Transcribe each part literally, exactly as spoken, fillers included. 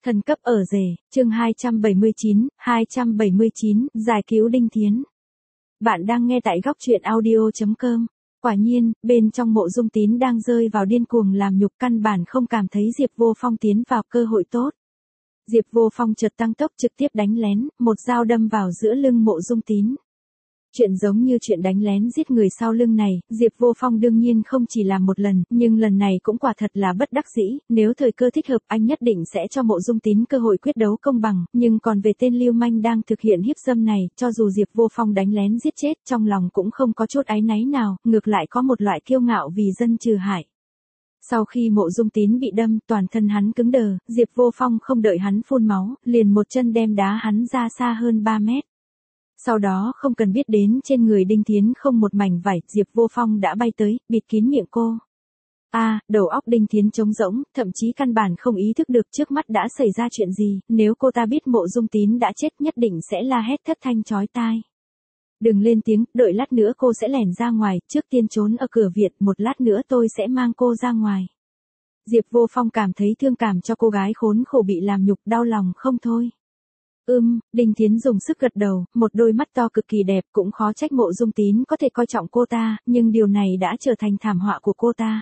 Thần cấp ở rể, chương hai trăm bảy mươi chín, hai trăm bảy mươi chín, giải cứu Đinh Thiến. Bạn đang nghe tại góc truyện audio chấm com. Quả nhiên, bên trong Mộ Dung Tín đang rơi vào điên cuồng làm nhục, căn bản không cảm thấy Diệp Vô Phong tiến vào cơ hội tốt. Diệp Vô Phong chợt tăng tốc trực tiếp đánh lén, một dao đâm vào giữa lưng Mộ Dung Tín. Chuyện giống như chuyện đánh lén giết người sau lưng này, Diệp Vô Phong đương nhiên không chỉ làm một lần, nhưng lần này cũng quả thật là bất đắc dĩ, nếu thời cơ thích hợp anh nhất định sẽ cho Mộ Dung Tín cơ hội quyết đấu công bằng, nhưng còn về tên lưu manh đang thực hiện hiếp dâm này, cho dù Diệp Vô Phong đánh lén giết chết, trong lòng cũng không có chút áy náy nào, ngược lại có một loại kiêu ngạo vì dân trừ hại. Sau khi Mộ Dung Tín bị đâm, toàn thân hắn cứng đờ, Diệp Vô Phong không đợi hắn phun máu, liền một chân đem đá hắn ra xa hơn ba mét. Sau đó không cần biết đến trên người Đinh Thiến không một mảnh vải, Diệp Vô Phong đã bay tới, bịt kín miệng cô. A, à, đầu óc Đinh Thiến trống rỗng, thậm chí căn bản không ý thức được trước mắt đã xảy ra chuyện gì, nếu cô ta biết Mộ Dung Tín đã chết nhất định sẽ la hét thất thanh chói tai. Đừng lên tiếng, đợi lát nữa cô sẽ lẻn ra ngoài, trước tiên trốn ở cửa viện, một lát nữa tôi sẽ mang cô ra ngoài. Diệp Vô Phong cảm thấy thương cảm cho cô gái khốn khổ bị làm nhục, đau lòng không thôi. Ưm, Đinh Thiến dùng sức gật đầu, một đôi mắt to cực kỳ đẹp, cũng khó trách Mộ Dung Tín có thể coi trọng cô ta, nhưng điều này đã trở thành thảm họa của cô ta.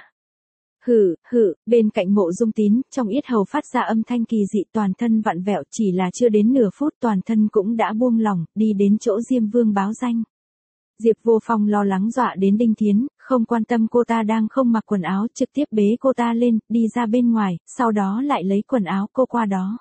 Hử, hử, bên cạnh Mộ Dung Tín, trong yết hầu phát ra âm thanh kỳ dị, toàn thân vặn vẹo, chỉ là chưa đến nửa phút toàn thân cũng đã buông lỏng, đi đến chỗ Diêm Vương báo danh. Diệp Vô Phong lo lắng dọa đến Đinh Thiến, không quan tâm cô ta đang không mặc quần áo, trực tiếp bế cô ta lên, đi ra bên ngoài, sau đó lại lấy quần áo cô qua đó.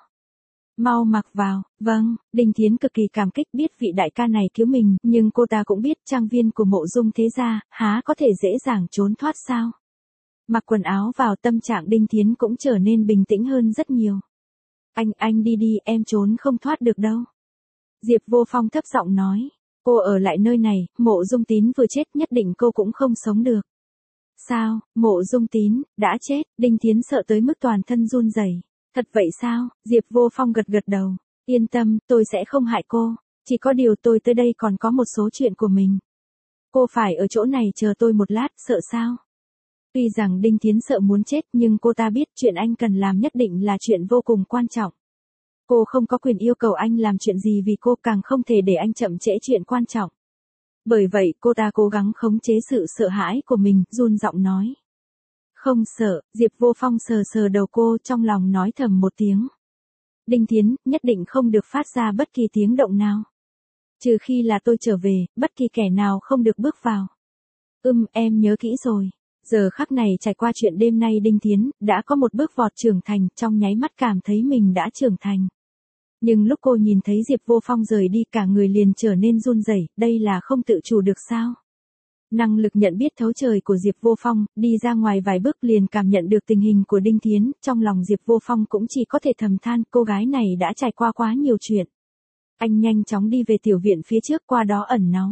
Mau mặc vào, vâng, Đinh Thiến cực kỳ cảm kích biết vị đại ca này cứu mình, nhưng cô ta cũng biết trang viên của Mộ Dung thế gia, há có thể dễ dàng trốn thoát sao. Mặc quần áo vào, tâm trạng Đinh Thiến cũng trở nên bình tĩnh hơn rất nhiều. Anh, anh đi đi, em trốn không thoát được đâu. Diệp Vô Phong thấp giọng nói, cô ở lại nơi này, Mộ Dung Tín vừa chết nhất định cô cũng không sống được. Sao, Mộ Dung Tín, đã chết, Đinh Thiến sợ tới mức toàn thân run rẩy. Thật vậy sao? Diệp Vô Phong gật gật đầu. Yên tâm, tôi sẽ không hại cô. Chỉ có điều tôi tới đây còn có một số chuyện của mình. Cô phải ở chỗ này chờ tôi một lát, sợ sao? Tuy rằng Đinh Thiến sợ muốn chết nhưng cô ta biết chuyện anh cần làm nhất định là chuyện vô cùng quan trọng. Cô không có quyền yêu cầu anh làm chuyện gì vì cô, càng không thể để anh chậm trễ chuyện quan trọng. Bởi vậy cô ta cố gắng khống chế sự sợ hãi của mình, run giọng nói. Không sợ, Diệp Vô Phong sờ sờ đầu cô, trong lòng nói thầm một tiếng. Đinh Thiến, nhất định không được phát ra bất kỳ tiếng động nào. Trừ khi là tôi trở về, bất kỳ kẻ nào không được bước vào. Ừm, em nhớ kỹ rồi. Giờ khắc này trải qua chuyện đêm nay Đinh Thiến, đã có một bước vọt trưởng thành, trong nháy mắt cảm thấy mình đã trưởng thành. Nhưng lúc cô nhìn thấy Diệp Vô Phong rời đi cả người liền trở nên run rẩy, đây là không tự chủ được sao? Năng lực nhận biết thấu trời của Diệp Vô Phong, đi ra ngoài vài bước liền cảm nhận được tình hình của Đinh Thiến, trong lòng Diệp Vô Phong cũng chỉ có thể thầm than, cô gái này đã trải qua quá nhiều chuyện. Anh nhanh chóng đi về tiểu viện phía trước, qua đó ẩn náu.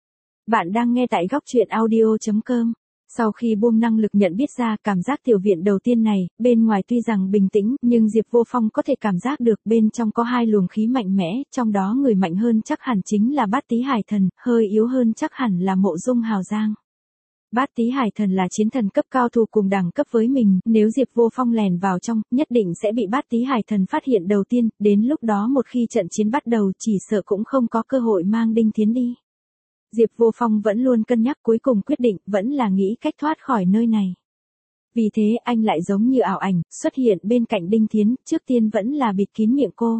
Bạn đang nghe tại góc truyện audio chấm com. Sau khi buông năng lực nhận biết ra, cảm giác tiểu viện đầu tiên này, bên ngoài tuy rằng bình tĩnh, nhưng Diệp Vô Phong có thể cảm giác được bên trong có hai luồng khí mạnh mẽ, trong đó người mạnh hơn chắc hẳn chính là Bát Tý Hải Thần, hơi yếu hơn chắc hẳn là Mộ Dung Hào Giang. Bát Tý Hải Thần là chiến thần cấp cao thủ cùng đẳng cấp với mình, nếu Diệp Vô Phong lèn vào trong, nhất định sẽ bị Bát Tý Hải Thần phát hiện đầu tiên, đến lúc đó một khi trận chiến bắt đầu chỉ sợ cũng không có cơ hội mang Đinh Thiến đi. Diệp Vô Phong vẫn luôn cân nhắc, cuối cùng quyết định vẫn là nghĩ cách thoát khỏi nơi này. Vì thế anh lại giống như ảo ảnh, xuất hiện bên cạnh Đinh Thiến, trước tiên vẫn là bịt kín miệng cô.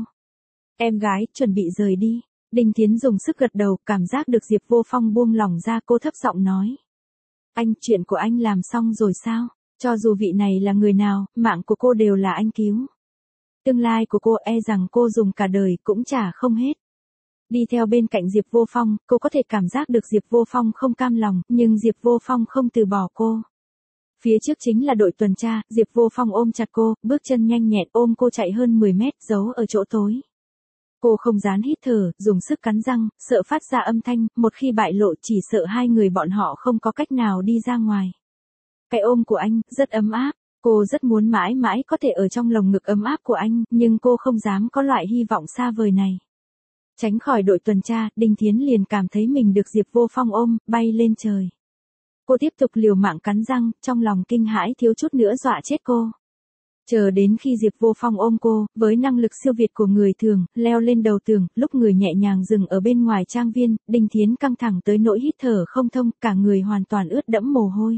Em gái, chuẩn bị rời đi. Đinh Thiến dùng sức gật đầu, cảm giác được Diệp Vô Phong buông lỏng ra, cô thấp giọng nói. Anh, chuyện của anh làm xong rồi sao? Cho dù vị này là người nào, mạng của cô đều là anh cứu. Tương lai của cô e rằng cô dùng cả đời cũng trả không hết. Đi theo bên cạnh Diệp Vô Phong, cô có thể cảm giác được Diệp Vô Phong không cam lòng, nhưng Diệp Vô Phong không từ bỏ cô. Phía trước chính là đội tuần tra, Diệp Vô Phong ôm chặt cô, bước chân nhanh nhẹn ôm cô chạy hơn mười mét, giấu ở chỗ tối. Cô không dám hít thở, dùng sức cắn răng, sợ phát ra âm thanh, một khi bại lộ chỉ sợ hai người bọn họ không có cách nào đi ra ngoài. Cái ôm của anh, rất ấm áp, cô rất muốn mãi mãi có thể ở trong lồng ngực ấm áp của anh, nhưng cô không dám có loại hy vọng xa vời này. Tránh khỏi đội tuần tra, Đinh Thiến liền cảm thấy mình được Diệp Vô Phong ôm, bay lên trời. Cô tiếp tục liều mạng cắn răng, trong lòng kinh hãi thiếu chút nữa dọa chết cô. Chờ đến khi Diệp Vô Phong ôm cô, với năng lực siêu việt của người thường, leo lên đầu tường, lúc người nhẹ nhàng dừng ở bên ngoài trang viên, Đinh Thiến căng thẳng tới nỗi hít thở không thông, cả người hoàn toàn ướt đẫm mồ hôi.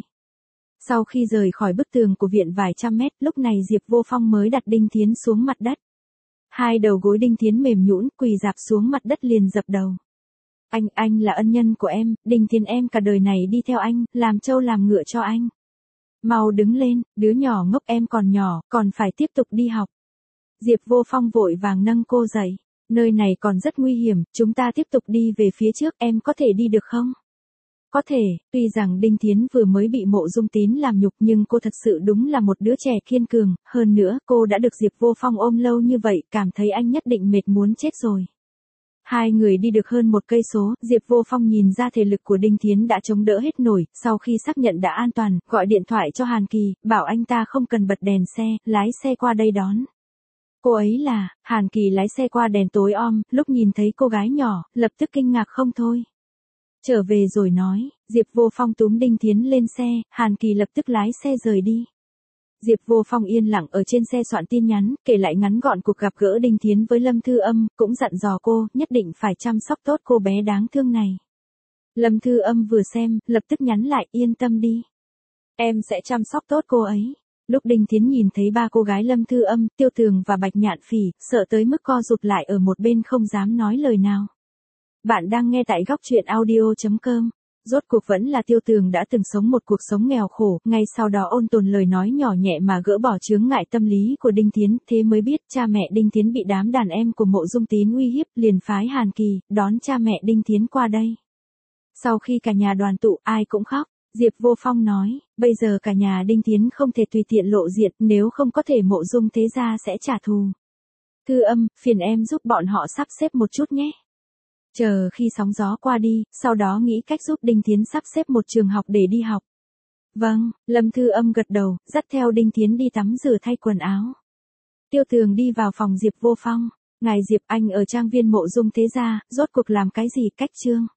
Sau khi rời khỏi bức tường của viện vài trăm mét, lúc này Diệp Vô Phong mới đặt Đinh Thiến xuống mặt đất. Hai đầu gối Đinh Thiến mềm nhũn, quỳ rạp xuống mặt đất liền dập đầu. Anh, anh là ân nhân của em, Đinh Thiến em cả đời này đi theo anh, làm trâu làm ngựa cho anh. Mau đứng lên, đứa nhỏ ngốc em còn nhỏ, còn phải tiếp tục đi học. Diệp Vô Phong vội vàng nâng cô dậy. Nơi này còn rất nguy hiểm, chúng ta tiếp tục đi về phía trước, em có thể đi được không? Có thể, tuy rằng Đinh Thiến vừa mới bị Mộ Dung Tín làm nhục nhưng cô thật sự đúng là một đứa trẻ kiên cường, hơn nữa cô đã được Diệp Vô Phong ôm lâu như vậy, cảm thấy anh nhất định mệt muốn chết rồi. Hai người đi được hơn một cây số, Diệp Vô Phong nhìn ra thể lực của Đinh Thiến đã chống đỡ hết nổi, sau khi xác nhận đã an toàn, gọi điện thoại cho Hàn Kỳ, bảo anh ta không cần bật đèn xe, lái xe qua đây đón. Cô ấy là, Hàn Kỳ lái xe qua đèn tối om, lúc nhìn thấy cô gái nhỏ, lập tức kinh ngạc không thôi. Trở về rồi nói, Diệp Vô Phong túm Đinh Thiến lên xe, Hàn Kỳ lập tức lái xe rời đi. Diệp Vô Phong yên lặng ở trên xe soạn tin nhắn, kể lại ngắn gọn cuộc gặp gỡ Đinh Thiến với Lâm Thư Âm, cũng dặn dò cô, nhất định phải chăm sóc tốt cô bé đáng thương này. Lâm Thư Âm vừa xem, lập tức nhắn lại, yên tâm đi. Em sẽ chăm sóc tốt cô ấy. Lúc Đinh Thiến nhìn thấy ba cô gái Lâm Thư Âm, Tiêu Tường và Bạch Nhạn Phỉ, sợ tới mức co rụt lại ở một bên không dám nói lời nào. Bạn đang nghe tại góc truyện audio chấm com. Rốt cuộc vẫn là Tiêu Tường đã từng sống một cuộc sống nghèo khổ, ngay sau đó ôn tồn lời nói nhỏ nhẹ mà gỡ bỏ chướng ngại tâm lý của Đinh Thiến, thế mới biết cha mẹ Đinh Thiến bị đám đàn em của Mộ Dung Tín uy hiếp, liền phái Hàn Kỳ, đón cha mẹ Đinh Thiến qua đây. Sau khi cả nhà đoàn tụ, ai cũng khóc, Diệp Vô Phong nói, bây giờ cả nhà Đinh Thiến không thể tùy tiện lộ diện, nếu không có thể Mộ Dung thế gia sẽ trả thù. Thư Âm, phiền em giúp bọn họ sắp xếp một chút nhé. Chờ khi sóng gió qua đi, sau đó nghĩ cách giúp Đinh Thiến sắp xếp một trường học để đi học. Vâng, Lâm Thư Âm gật đầu, dắt theo Đinh Thiến đi tắm rửa thay quần áo. Tiêu Tường đi vào phòng Diệp Vô Phong. Ngài Diệp, anh ở trang viên Mộ Dung thế gia, rốt cuộc làm cái gì cách trương?